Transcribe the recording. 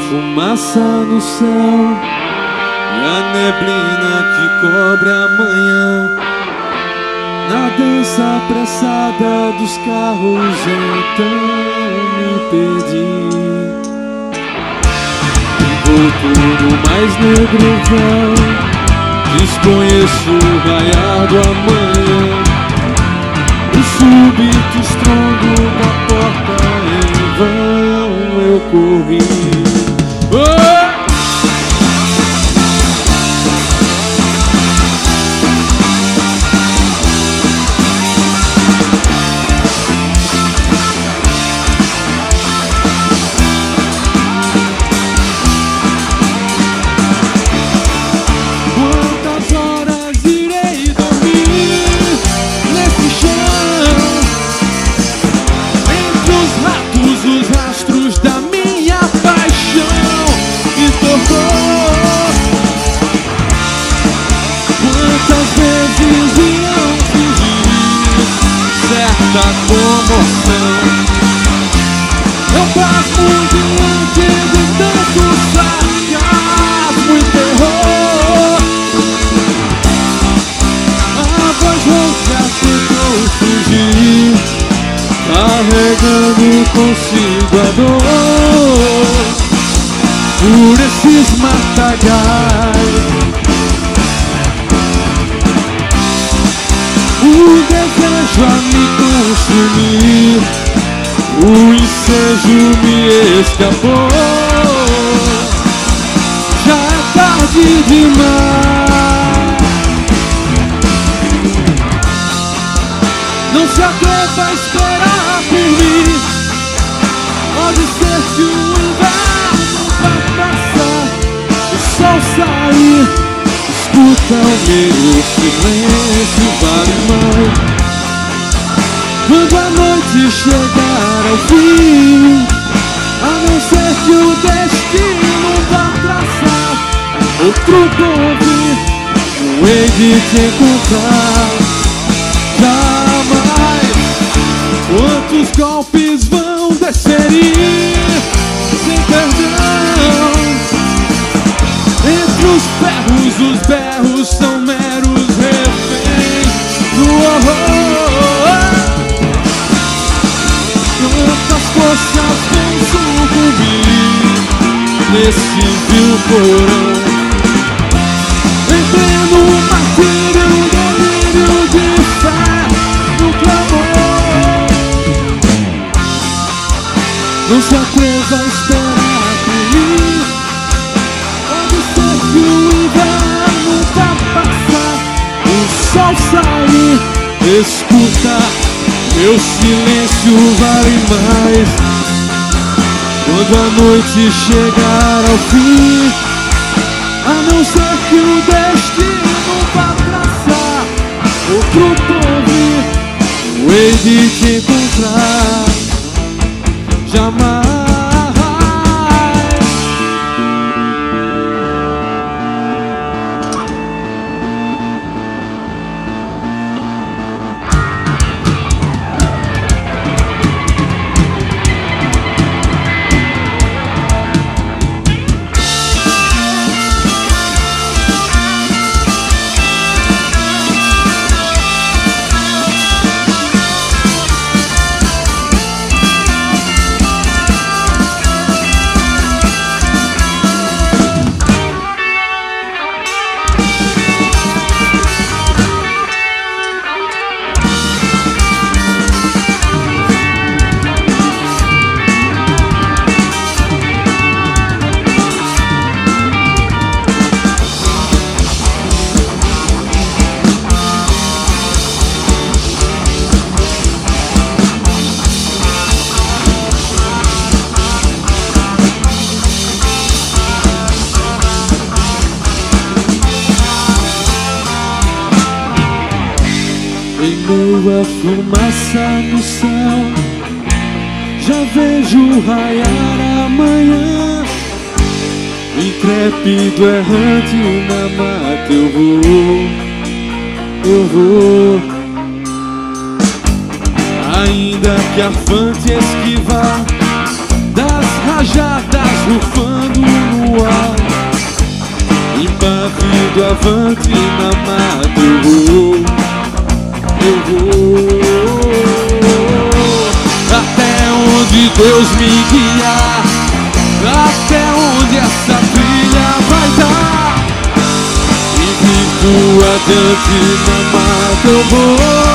fumaça no céu e a neblina que cobre a manhã. Na dança apressada dos carros então me perdi. Envolto no mais negro véu, desconheço o raiar do amanhã. O súbito estrondo da porta, em vão eu corri. Da comoção, eu pasmo diante de tanto sarcasmo e terror. A voz rouca tentou fugir, carregando consigo a dor por esses matagais. O desejo a me consumir, o ensejo me escapou. Já é tarde demais. Não se atreva a esperar por mim. Pode ser que o inverno vá passar, o sol sair. Escuta o meu silêncio, vale mais. Quando a noite chegar ao fim, a não ser que o destino vá traçar outro convite, não hei de te encontrar jamais. Quantos golpes vão desferir sem perdão? Entre os berros são meros reféns do horror. Quantas forças vão sucumbir nesse vil porão? Em pleno martírio, delírio de fé, no clamor. Não se atreva a esperar por mim. Que o inverno vai passar, o sol sair. Escuta, meu silêncio vale mais. Quando a noite chegar ao fim, a não ser que o destino vá traçar outro convite, eu hei de te encontrar jamais. Em meio à fumaça no céu, já vejo raiar amanhã. Intrépido errante na mata eu vou. Ainda que afante esquivar das rajadas rufando no ar. Impávido avante na mata eu vou até onde Deus me guiar, até onde essa trilha vai dar. E vivo adiante na mata eu vou.